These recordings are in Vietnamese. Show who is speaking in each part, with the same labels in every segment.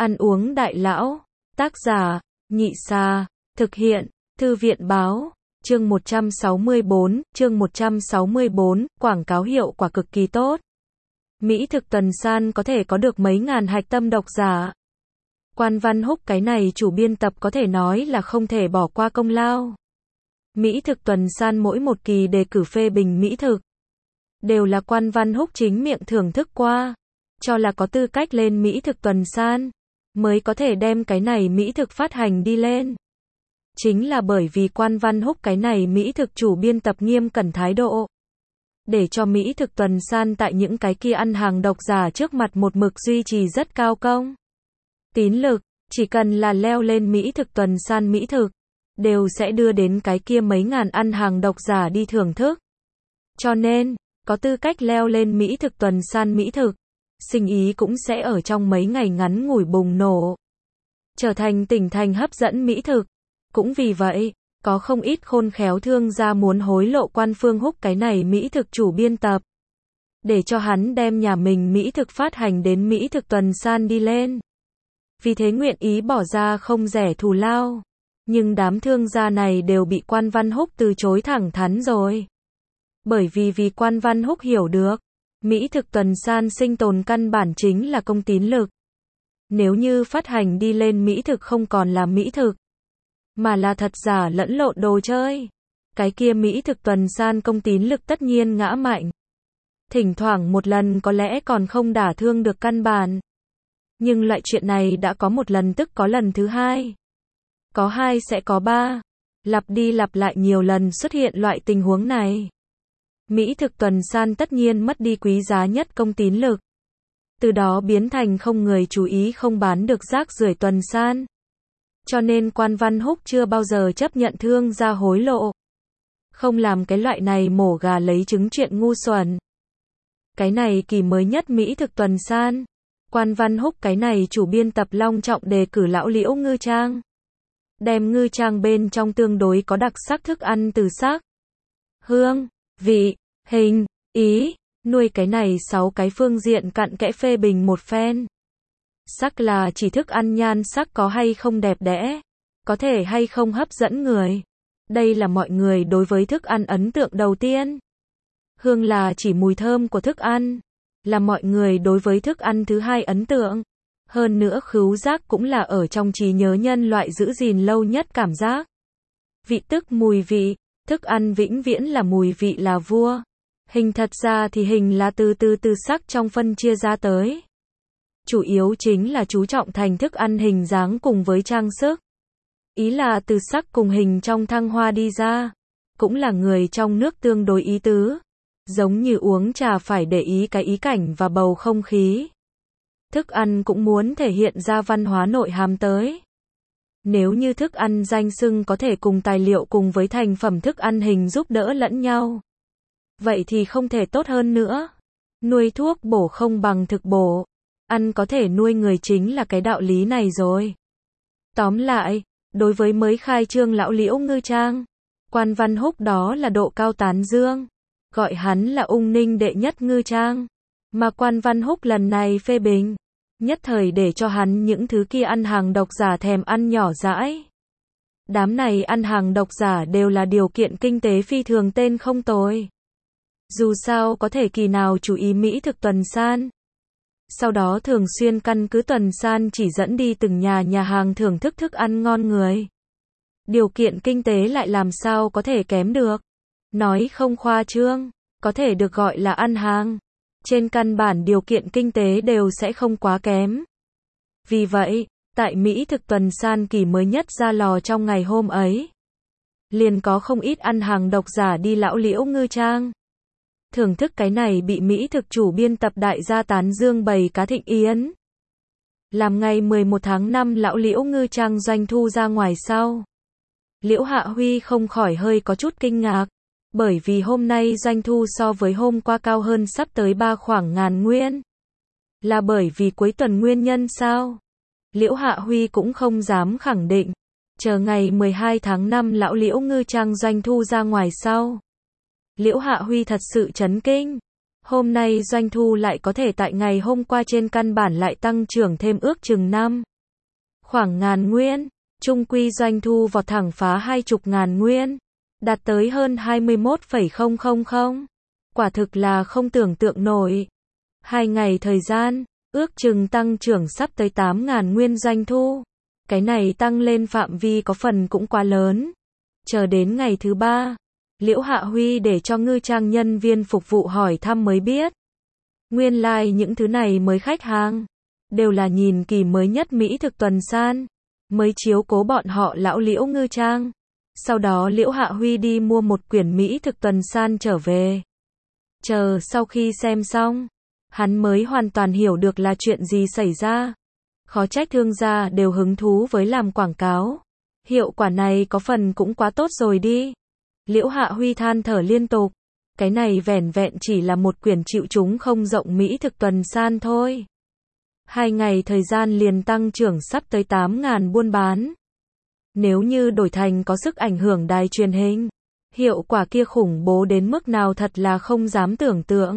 Speaker 1: Ăn uống đại lão. Tác giả, Nhị Sa. Thực hiện, Thư viện Báo. Chương 164, quảng cáo hiệu quả cực kỳ tốt. Mỹ thực tuần san có thể có được mấy ngàn hạch tâm độc giả. Quan Văn Húc cái này chủ biên tập có thể nói là không thể bỏ qua công lao. Mỹ thực tuần san mỗi một kỳ đề cử phê bình mỹ thực đều là Quan Văn Húc chính miệng thưởng thức qua, cho là có tư cách lên Mỹ thực tuần san, mới có thể đem cái này mỹ thực phát hành đi lên. Chính là bởi vì Quan Văn Húc cái này mỹ thực chủ biên tập nghiêm cẩn thái độ, để cho Mỹ thực tuần san tại những cái kia ăn hàng độc giả trước mặt một mực duy trì rất cao công tín lực, chỉ cần là leo lên Mỹ thực tuần san mỹ thực, đều sẽ đưa đến cái kia mấy ngàn ăn hàng độc giả đi thưởng thức. Cho nên, có tư cách leo lên Mỹ thực tuần san mỹ thực, sinh ý cũng sẽ ở trong mấy ngày ngắn ngủi bùng nổ, trở thành tỉnh thành hấp dẫn mỹ thực. Cũng vì vậy, có không ít khôn khéo thương gia muốn hối lộ Quan Phương Húc cái này mỹ thực chủ biên tập, để cho hắn đem nhà mình mỹ thực phát hành đến Mỹ thực tuần san đi lên. Vì thế nguyện ý bỏ ra không rẻ thù lao. Nhưng đám thương gia này đều bị Quan Văn Húc từ chối thẳng thắn rồi. Bởi vì Quan Văn Húc hiểu được, Mỹ thực tuần san sinh tồn căn bản chính là công tín lực. Nếu như phát hành đi lên mỹ thực không còn là mỹ thực, mà là thật giả lẫn lộn đồ chơi, cái kia Mỹ thực tuần san công tín lực tất nhiên ngã mạnh. Thỉnh thoảng một lần có lẽ còn không đả thương được căn bản. Nhưng loại chuyện này đã có một lần tức có lần thứ hai. Có hai sẽ có ba. Lặp đi lặp lại nhiều lần xuất hiện loại tình huống này. Mỹ thực tuần san tất nhiên mất đi quý giá nhất công tín lực. Từ đó biến thành không người chú ý không bán được rác rưởi tuần san. Cho nên Quan Văn Húc chưa bao giờ chấp nhận thương gia hối lộ. Không làm cái loại này mổ gà lấy trứng chuyện ngu xuẩn. Cái này kỳ mới nhất Mỹ thực tuần san. Quan Văn Húc cái này chủ biên tập long trọng đề cử lão Liễu Ngư Trang. Đem ngư trang bên trong tương đối có đặc sắc thức ăn từ sắc, hương, vị, hình, ý, nuôi cái này 6 cái phương diện cặn kẽ phê bình một phen. Sắc là chỉ thức ăn nhan sắc có hay không đẹp đẽ, có thể hay không hấp dẫn người. Đây là mọi người đối với thức ăn ấn tượng đầu tiên. Hương là chỉ mùi thơm của thức ăn, là mọi người đối với thức ăn thứ hai ấn tượng. Hơn nữa khứu giác cũng là ở trong trí nhớ nhân loại giữ gìn lâu nhất cảm giác. Vị tức mùi vị, thức ăn vĩnh viễn là mùi vị là vua. Hình thật ra thì hình là từ sắc trong phân chia ra tới. Chủ yếu chính là chú trọng thành thức ăn hình dáng cùng với trang sức. Ý là từ sắc cùng hình trong thăng hoa đi ra. Cũng là người trong nước tương đối ý tứ. Giống như uống trà phải để ý cái ý cảnh và bầu không khí. Thức ăn cũng muốn thể hiện ra văn hóa nội hàm tới. Nếu như thức ăn danh xưng có thể cùng tài liệu cùng với thành phẩm thức ăn hình giúp đỡ lẫn nhau, vậy thì không thể tốt hơn nữa. Nuôi thuốc bổ không bằng thực bổ. Ăn có thể nuôi người chính là cái đạo lý này rồi. Tóm lại, đối với mới khai trương lão Liễu Ngư Trang, Quan Văn Húc đó là độ cao tán dương. Gọi hắn là Ung Ninh đệ nhất ngư trang. Mà Quan Văn Húc lần này phê bình, nhất thời để cho hắn những thứ kia ăn hàng độc giả thèm ăn nhỏ dãi. Đám này ăn hàng độc giả đều là điều kiện kinh tế phi thường tên không tồi. Dù sao có thể kỳ nào chú ý Mỹ thực tuần san. Sau đó thường xuyên căn cứ tuần san chỉ dẫn đi từng nhà hàng thưởng thức thức ăn ngon người. Điều kiện kinh tế lại làm sao có thể kém được. Nói không khoa trương, có thể được gọi là ăn hàng. Trên căn bản điều kiện kinh tế đều sẽ không quá kém. Vì vậy, tại Mỹ thực tuần san kỳ mới nhất ra lò trong ngày hôm ấy, liền có không ít ăn hàng độc giả đi lão Liễu Ngư Trang. Thưởng thức cái này bị Mỹ thực chủ biên tập đại gia tán dương bày cá thịnh yến. Làm ngày 11 tháng 5 lão Liễu Ngư Trang doanh thu ra ngoài sau. Liễu Hạ Huy không khỏi hơi có chút kinh ngạc. Bởi vì hôm nay doanh thu so với hôm qua cao hơn sắp tới 3 khoảng ngàn nguyên. Là bởi vì cuối tuần nguyên nhân sao? Liễu Hạ Huy cũng không dám khẳng định. Chờ ngày 12 tháng 5 lão Liễu Ngư Trang doanh thu ra ngoài sau. Liễu Hạ Huy thật sự chấn kinh. Hôm nay doanh thu lại có thể tại ngày hôm qua trên căn bản lại tăng trưởng thêm ước chừng 5, khoảng ngàn nguyên, chung quy doanh thu vọt thẳng phá 20.000 nguyên, đạt tới hơn 21,000. Quả thực là không tưởng tượng nổi. 2 ngày thời gian, ước chừng tăng trưởng sắp tới 8.000 nguyên doanh thu. Cái này tăng lên phạm vi có phần cũng quá lớn. Chờ đến ngày thứ 3, Liễu Hạ Huy để cho ngư trang nhân viên phục vụ hỏi thăm mới biết. Nguyên lai những thứ này mới khách hàng, đều là nhìn kỳ mới nhất mỹ thực tuần san, mới chiếu cố bọn họ lão Liễu ngư trang. Sau đó Liễu Hạ Huy đi mua một quyển mỹ thực tuần san trở về. Chờ sau khi xem xong, hắn mới hoàn toàn hiểu được là chuyện gì xảy ra. Khó trách thương gia đều hứng thú với làm quảng cáo. Hiệu quả này có phần cũng quá tốt rồi đi. Liễu Hạ Huy than thở liên tục. Cái này vẻn vẹn chỉ là một quyển chịu chúng không rộng mỹ thực tuần san thôi. 2 ngày thời gian liền tăng trưởng sắp tới 8.000 buôn bán. Nếu như đổi thành có sức ảnh hưởng đài truyền hình, hiệu quả kia khủng bố đến mức nào thật là không dám tưởng tượng.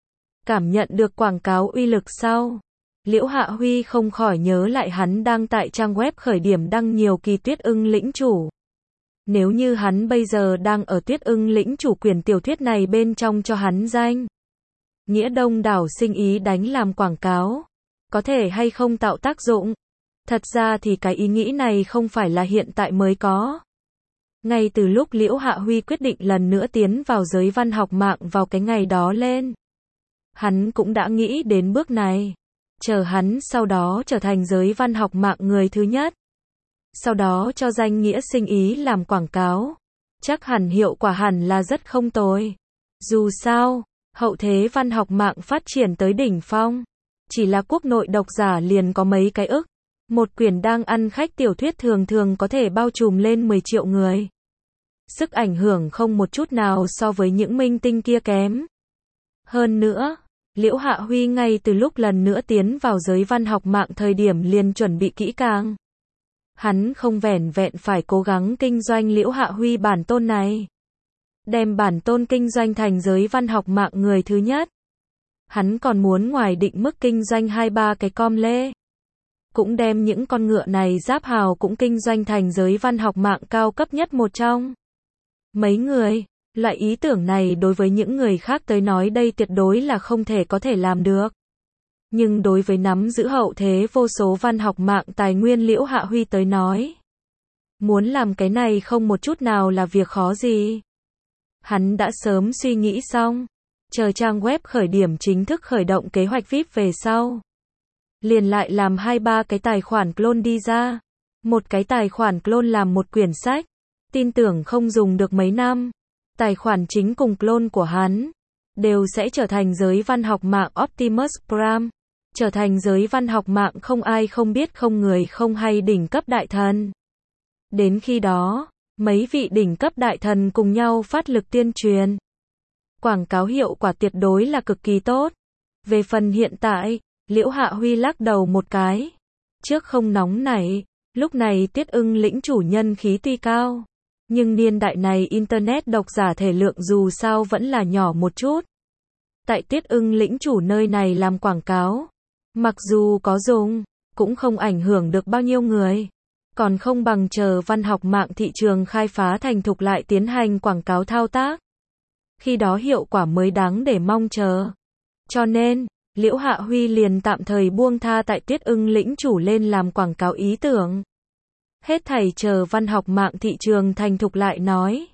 Speaker 1: Cảm nhận được quảng cáo uy lực sau, Liễu Hạ Huy không khỏi nhớ lại hắn đang tại trang web khởi điểm đăng nhiều kỳ Tuyết Ưng lĩnh chủ. Nếu như hắn bây giờ đang ở Tuyết Ưng lĩnh chủ quyển tiểu thuyết này bên trong cho hắn danh nghĩa đông đảo sinh ý đánh làm quảng cáo, có thể hay không tạo tác dụng? Thật ra thì cái ý nghĩ này không phải là hiện tại mới có. Ngay từ lúc Liễu Hạ Huy quyết định lần nữa tiến vào giới văn học mạng vào cái ngày đó lên, hắn cũng đã nghĩ đến bước này. Chờ hắn sau đó trở thành giới văn học mạng người thứ nhất. Sau đó cho danh nghĩa sinh ý làm quảng cáo. Chắc hẳn hiệu quả hẳn là rất không tồi. Dù sao, hậu thế văn học mạng phát triển tới đỉnh phong. Chỉ là quốc nội độc giả liền có mấy cái ức. Một quyển đang ăn khách tiểu thuyết thường thường có thể bao trùm lên 10 triệu người. Sức ảnh hưởng không một chút nào so với những minh tinh kia kém. Hơn nữa, Liễu Hạ Huy ngay từ lúc lần nữa tiến vào giới văn học mạng thời điểm liền chuẩn bị kỹ càng. Hắn không vẻn vẹn phải cố gắng kinh doanh Liễu Hạ Huy bản tôn này, đem bản tôn kinh doanh thành giới văn học mạng người thứ nhất. Hắn còn muốn ngoài định mức kinh doanh 2-3 cái com lê. Cũng đem những con ngựa này giáp hào cũng kinh doanh thành giới văn học mạng cao cấp nhất một trong mấy người. Loại ý tưởng này đối với những người khác tới nói đây tuyệt đối là không thể có thể làm được. Nhưng đối với nắm giữ hậu thế vô số văn học mạng tài nguyên Liễu Hạ Huy tới nói, muốn làm cái này không một chút nào là việc khó gì. Hắn đã sớm suy nghĩ xong, chờ trang web khởi điểm chính thức khởi động kế hoạch VIP về sau. Liền lại làm 2-3 cái tài khoản clone đi ra. Một cái tài khoản clone làm một quyển sách, tin tưởng không dùng được mấy năm. Tài khoản chính cùng clone của hắn đều sẽ trở thành giới văn học mạng Optimus Prime, trở thành giới văn học mạng không ai không biết không người không hay đỉnh cấp đại thần. Đến khi đó, mấy vị đỉnh cấp đại thần cùng nhau phát lực tuyên truyền. Quảng cáo hiệu quả tuyệt đối là cực kỳ tốt. Về phần hiện tại, Liễu Hạ Huy lắc đầu một cái. Trước không nóng nảy, lúc này Tuyết Ưng lĩnh chủ nhân khí tuy cao. Nhưng niên đại này Internet độc giả thể lượng dù sao vẫn là nhỏ một chút. Tại Tuyết Ưng lĩnh chủ nơi này làm quảng cáo, mặc dù có dùng, cũng không ảnh hưởng được bao nhiêu người. Còn không bằng chờ văn học mạng thị trường khai phá thành thục lại tiến hành quảng cáo thao tác. Khi đó hiệu quả mới đáng để mong chờ. Cho nên, Liễu Hạ Huy liền tạm thời buông tha tại Tuyết Ưng lĩnh chủ lên làm quảng cáo ý tưởng. Hết thảy chờ văn học mạng thị trường thành thục lại nói.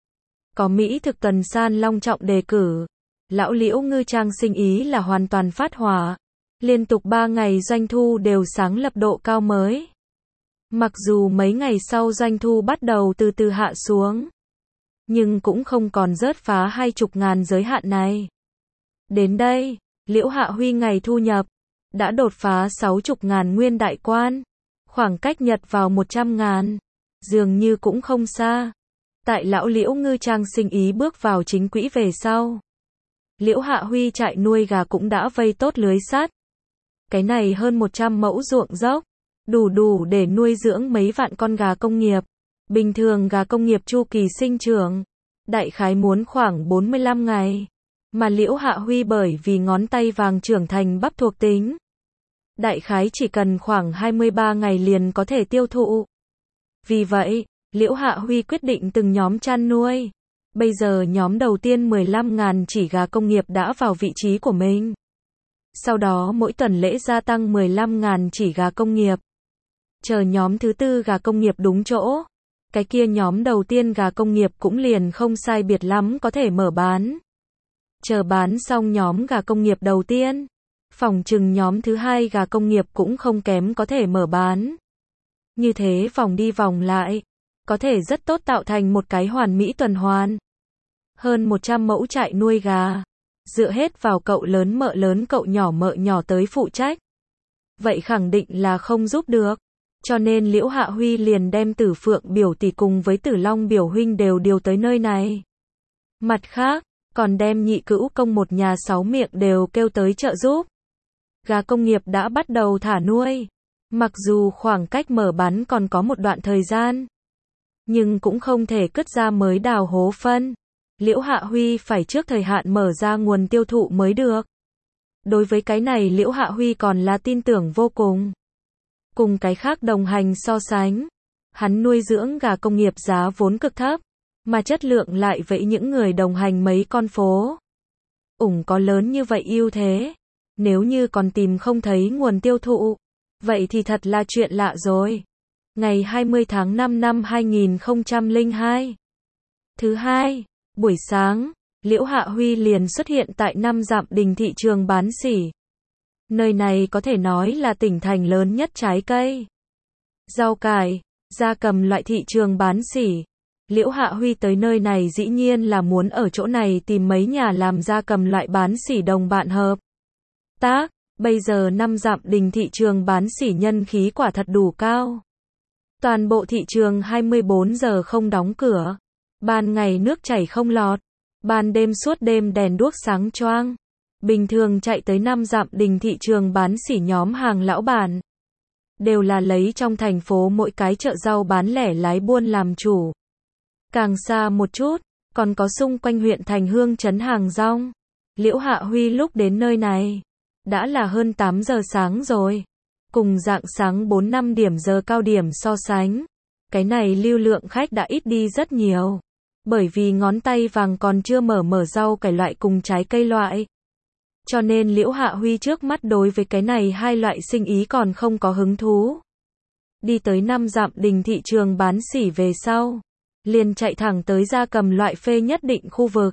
Speaker 1: Có mỹ thực tuần san long trọng đề cử. Lão Liễu ngư trang sinh ý là hoàn toàn phát hỏa. Liên tục 3 ngày doanh thu đều sáng lập độ cao mới. Mặc dù mấy ngày sau doanh thu bắt đầu từ từ hạ xuống, nhưng cũng không còn rớt phá 20.000 giới hạn này. Đến đây, Liễu Hạ Huy ngày thu nhập đã đột phá 60.000 nguyên đại quan. Khoảng cách Nhật vào 100.000, dường như cũng không xa. Tại lão Liễu ngư trang sinh ý bước vào chính quỹ về sau, Liễu Hạ Huy trại nuôi gà cũng đã vây tốt lưới sắt. Cái này hơn 100 mẫu ruộng dốc, đủ để nuôi dưỡng mấy vạn con gà công nghiệp. Bình thường gà công nghiệp chu kỳ sinh trưởng, đại khái muốn khoảng 45 ngày. Mà Liễu Hạ Huy bởi vì ngón tay vàng trưởng thành bắp thuộc tính, đại khái chỉ cần khoảng 23 ngày liền có thể tiêu thụ. Vì vậy, Liễu Hạ Huy quyết định từng nhóm chăn nuôi. Bây giờ nhóm đầu tiên 15.000 chỉ gà công nghiệp đã vào vị trí của mình. Sau đó mỗi tuần lễ gia tăng 15.000 chỉ gà công nghiệp. Chờ nhóm thứ tư gà công nghiệp đúng chỗ. Cái kia nhóm đầu tiên gà công nghiệp cũng liền không sai biệt lắm có thể mở bán. Chờ bán xong nhóm gà công nghiệp đầu tiên, phỏng chừng nhóm thứ hai gà công nghiệp cũng không kém có thể mở bán. Như thế vòng đi vòng lại, có thể rất tốt tạo thành một cái hoàn mỹ tuần hoàn. Hơn 100 mẫu trại nuôi gà, dựa hết vào cậu lớn cậu nhỏ mợ nhỏ tới phụ trách. Vậy khẳng định là không giúp được. Cho nên Liễu Hạ Huy liền đem Tử Phượng biểu tỷ cùng với Tử Long biểu huynh đều điều tới nơi này. Mặt khác, còn đem Nhị Cữu Công một nhà 6 miệng đều kêu tới trợ giúp. Gà công nghiệp đã bắt đầu thả nuôi. Mặc dù khoảng cách mở bán còn có một đoạn thời gian, nhưng cũng không thể cứt ra mới đào hố phân. Liễu Hạ Huy phải trước thời hạn mở ra nguồn tiêu thụ mới được. Đối với cái này Liễu Hạ Huy còn là tin tưởng vô cùng. Cùng cái khác đồng hành so sánh, hắn nuôi dưỡng gà công nghiệp giá vốn cực thấp, mà chất lượng lại vậy những người đồng hành mấy con phố. Có lớn như vậy ưu thế, nếu như còn tìm không thấy nguồn tiêu thụ, vậy thì thật là chuyện lạ rồi. Ngày 20 tháng 5 năm 2002. Thứ hai, buổi sáng, Liễu Hạ Huy liền xuất hiện tại 5 dặm đình thị trường bán sỉ. Nơi này có thể nói là tỉnh thành lớn nhất trái cây, rau cải, gia cầm loại thị trường bán sỉ. Liễu Hạ Huy tới nơi này dĩ nhiên là muốn ở chỗ này tìm mấy nhà làm gia cầm loại bán sỉ đồng bạn hợp tác. Bây giờ 5 dặm đình thị trường bán sỉ nhân khí quả thật đủ cao. Toàn bộ thị trường 24 giờ không đóng cửa. Ban ngày nước chảy không lọt. Ban đêm suốt đêm đèn đuốc sáng choang. Bình thường chạy tới 5 dặm đình thị trường bán sỉ nhóm hàng lão bản. Đều là lấy trong thành phố mỗi cái chợ rau bán lẻ lái buôn làm chủ. Càng xa một chút, còn có xung quanh huyện thành Hương trấn hàng rong. Liễu Hạ Huy lúc đến nơi này, đã là hơn 8 giờ sáng rồi. Cùng rạng sáng 4-5 điểm giờ cao điểm so sánh, cái này lưu lượng khách đã ít đi rất nhiều. Bởi vì ngón tay vàng còn chưa mở rau cải loại cùng trái cây loại. Cho nên Liễu Hạ Huy trước mắt đối với cái này hai loại sinh ý còn không có hứng thú. Đi tới 5 dặm đình thị trường bán sỉ về sau, liền chạy thẳng tới gia cầm loại phê nhất định khu vực.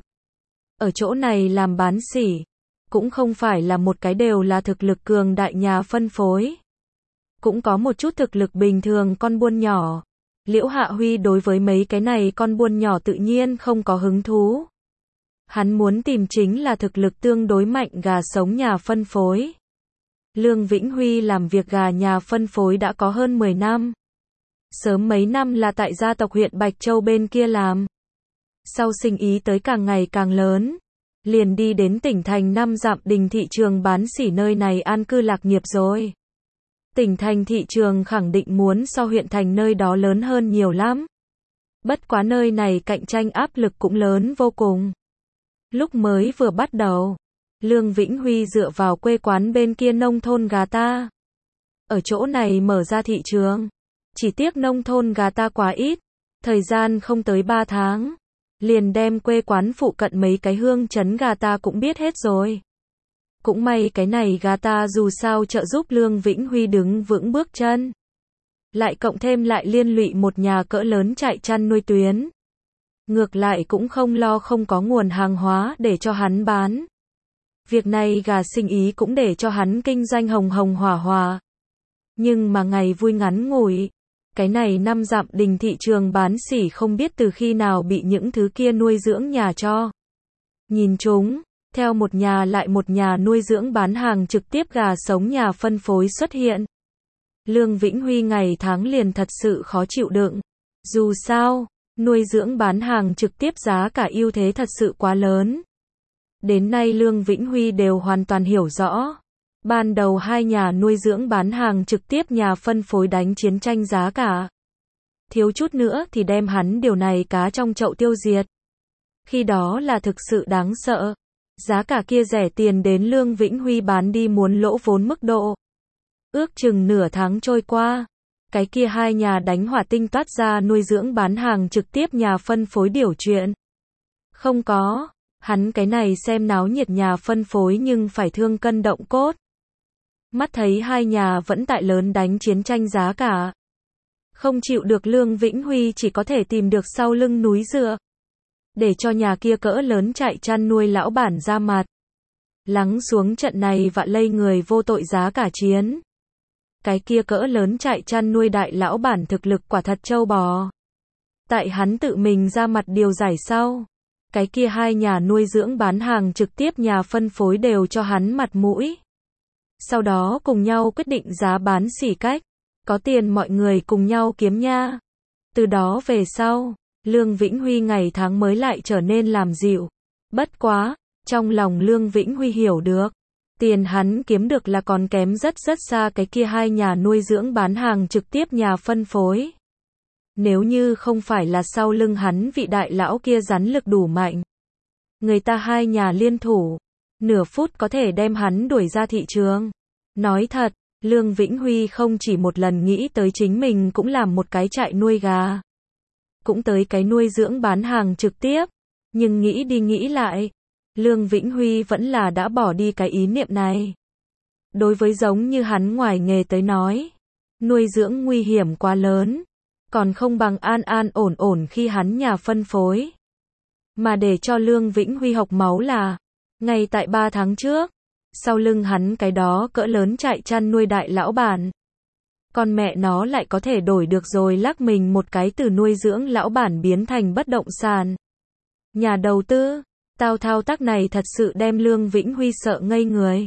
Speaker 1: Ở chỗ này làm bán sỉ, cũng không phải là một cái đều là thực lực cường đại nhà phân phối. Cũng có một chút thực lực bình thường con buôn nhỏ. Liễu Hạ Huy đối với mấy cái này con buôn nhỏ tự nhiên không có hứng thú. Hắn muốn tìm chính là thực lực tương đối mạnh gà sống nhà phân phối. Lương Vĩnh Huy làm việc gà nhà phân phối đã có hơn 10 năm. Sớm mấy năm là tại gia tộc huyện Bạch Châu bên kia làm. Sau sinh ý tới càng ngày càng lớn, liền đi đến tỉnh thành 5 dặm đình thị trường bán sỉ nơi này an cư lạc nghiệp rồi. Tỉnh thành thị trường khẳng định muốn so huyện thành nơi đó lớn hơn nhiều lắm. Bất quá nơi này cạnh tranh áp lực cũng lớn vô cùng. Lúc mới vừa bắt đầu, Lương Vĩnh Huy dựa vào quê quán bên kia nông thôn gà ta. Ở chỗ này mở ra thị trường. Chỉ tiếc nông thôn gà ta quá ít, thời gian không tới 3 tháng. Liền đem quê quán phụ cận mấy cái hương trấn gà ta cũng biết hết rồi. Cũng may cái này gà ta dù sao trợ giúp Lương Vĩnh Huy đứng vững bước chân. Lại cộng thêm lại liên lụy một nhà cỡ lớn chạy chăn nuôi tuyến. Ngược lại cũng không lo không có nguồn hàng hóa để cho hắn bán. Việc này gà sinh ý cũng để cho hắn kinh doanh hồng hồng hỏa hỏa. Nhưng mà ngày vui ngắn ngủi. Cái này 5 dặm đình thị trường bán sỉ không biết từ khi nào bị những thứ kia nuôi dưỡng nhà cho. Nhìn chúng, theo một nhà lại một nhà nuôi dưỡng bán hàng trực tiếp gà sống nhà phân phối xuất hiện. Lương Vĩnh Huy ngày tháng liền thật sự khó chịu đựng. Dù sao, nuôi dưỡng bán hàng trực tiếp giá cả ưu thế thật sự quá lớn. Đến nay Lương Vĩnh Huy đều hoàn toàn hiểu rõ. Ban đầu hai nhà nuôi dưỡng bán hàng trực tiếp nhà phân phối đánh chiến tranh giá cả. Thiếu chút nữa thì đem hắn điều này cá trong chậu tiêu diệt. Khi đó là thực sự đáng sợ. Giá cả kia rẻ tiền đến Lương Vĩnh Huy bán đi muốn lỗ vốn mức độ. Ước chừng nửa tháng trôi qua, cái kia hai nhà đánh hỏa tinh toát ra nuôi dưỡng bán hàng trực tiếp nhà phân phối điều chuyện. Không có, hắn cái này xem náo nhiệt nhà phân phối nhưng phải thương cân động cốt. Mắt thấy hai nhà vẫn tại lớn đánh chiến tranh giá cả. Không chịu được Lương Vĩnh Huy chỉ có thể tìm được sau lưng núi dựa. Để cho nhà kia cỡ lớn chạy chăn nuôi lão bản ra mặt. Lắng xuống trận này vạ lây người vô tội giá cả chiến. Cái kia cỡ lớn chạy chăn nuôi đại lão bản thực lực quả thật trâu bò. Tại hắn tự mình ra mặt điều giải sau. Cái kia hai nhà nuôi dưỡng bán hàng trực tiếp nhà phân phối đều cho hắn mặt mũi. Sau đó cùng nhau quyết định giá bán xỉ cách. Có tiền mọi người cùng nhau kiếm nha. Từ đó về sau, Lương Vĩnh Huy ngày tháng mới lại trở nên làm dịu. Bất quá, trong lòng Lương Vĩnh Huy hiểu được. Tiền hắn kiếm được là còn kém rất xa cái kia hai nhà nuôi dưỡng bán hàng trực tiếp nhà phân phối. Nếu như không phải là sau lưng hắn vị đại lão kia rắn lực đủ mạnh. Người ta hai nhà liên thủ, nửa phút có thể đem hắn đuổi ra thị trường. Nói thật, Lương Vĩnh Huy không chỉ một lần nghĩ tới chính mình cũng làm một cái trại nuôi gà. Cũng tới cái nuôi dưỡng bán hàng trực tiếp. Nhưng nghĩ đi nghĩ lại, Lương Vĩnh Huy vẫn là đã bỏ đi cái ý niệm này. Đối với giống như hắn ngoài nghề tới nói, nuôi dưỡng nguy hiểm quá lớn, còn không bằng an ổn khi hắn nhà phân phối. Mà để cho Lương Vĩnh Huy hộc máu là, ngay tại 3 tháng trước, sau lưng hắn cái đó cỡ lớn chạy chăn nuôi đại lão bản. Con mẹ nó lại có thể đổi được rồi lắc mình một cái từ nuôi dưỡng lão bản biến thành bất động sản. Nhà đầu tư, thao tác này thật sự đem Lương Vĩnh Huy sợ ngây người.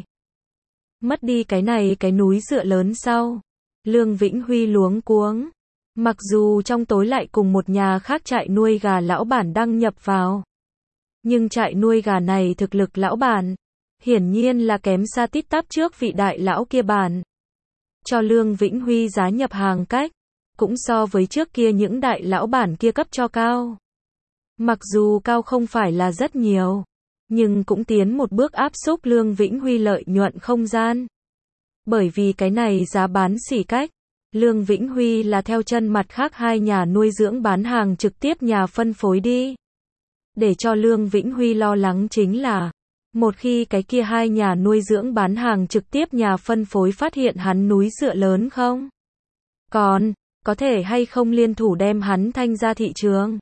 Speaker 1: Mất đi cái này cái núi dựa lớn sau. Lương Vĩnh Huy luống cuống. Mặc dù trong tối lại cùng một nhà khác trại nuôi gà lão bản đăng nhập vào. Nhưng trại nuôi gà này thực lực lão bản, hiển nhiên là kém xa tít tắp trước vị đại lão kia bản. Cho Lương Vĩnh Huy giá nhập hàng cách, cũng so với trước kia những đại lão bản kia cấp cho cao. Mặc dù cao không phải là rất nhiều, nhưng cũng tiến một bước áp xúc Lương Vĩnh Huy lợi nhuận không gian. Bởi vì cái này giá bán xỉ cách, Lương Vĩnh Huy là theo chân mặt khác hai nhà nuôi dưỡng bán hàng trực tiếp nhà phân phối đi. Để cho Lương Vĩnh Huy lo lắng chính là, một khi cái kia hai nhà nuôi dưỡng bán hàng trực tiếp nhà phân phối phát hiện hắn núi dựa lớn không? Còn, có thể hay không liên thủ đem hắn thanh ra thị trường?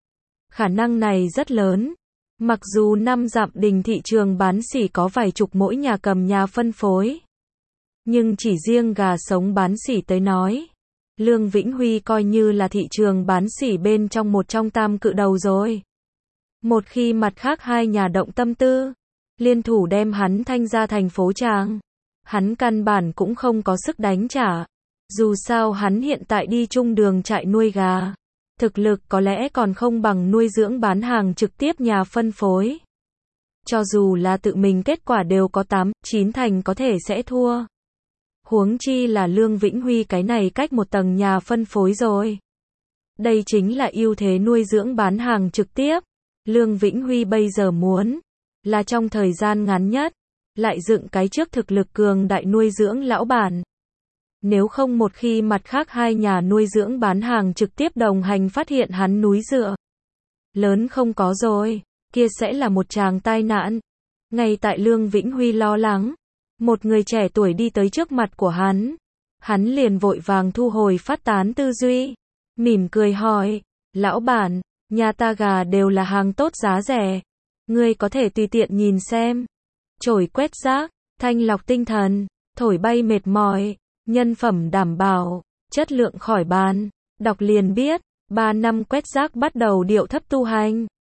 Speaker 1: Khả năng này rất lớn. Mặc dù 5 dặm đình thị trường bán sỉ có vài chục mỗi nhà cầm nhà phân phối. Nhưng chỉ riêng gà sống bán sỉ tới nói, Lương Vĩnh Huy coi như là thị trường bán sỉ bên trong một trong tam cự đầu rồi. Một khi mặt khác hai nhà động tâm tư, liên thủ đem hắn thanh ra thành phố Tràng, hắn căn bản cũng không có sức đánh trả. Dù sao hắn hiện tại đi chung đường trại nuôi gà, thực lực có lẽ còn không bằng nuôi dưỡng bán hàng trực tiếp nhà phân phối. Cho dù là tự mình kết quả đều có 8-9 thành có thể sẽ thua. Huống chi là Lương Vĩnh Huy cái này cách một tầng nhà phân phối rồi. Đây chính là ưu thế nuôi dưỡng bán hàng trực tiếp. Lương Vĩnh Huy bây giờ muốn là trong thời gian ngắn nhất, lại dựng cái trước thực lực cường đại nuôi dưỡng lão bản. Nếu không một khi mặt khác hai nhà nuôi dưỡng bán hàng trực tiếp đồng hành phát hiện hắn núi dựa lớn không có rồi, kia sẽ là một tràng tai nạn. Ngay tại Lương Vĩnh Huy lo lắng, một người trẻ tuổi đi tới trước mặt của hắn liền vội vàng thu hồi phát tán tư duy, mỉm cười hỏi, lão bản, nhà ta gà đều là hàng tốt giá rẻ, ngươi có thể tùy tiện nhìn xem. Chổi quét rác, thanh lọc tinh thần, thổi bay mệt mỏi, nhân phẩm đảm bảo, chất lượng khỏi bàn, đọc liền biết, 3 năm quét rác bắt đầu điệu thấp tu hành.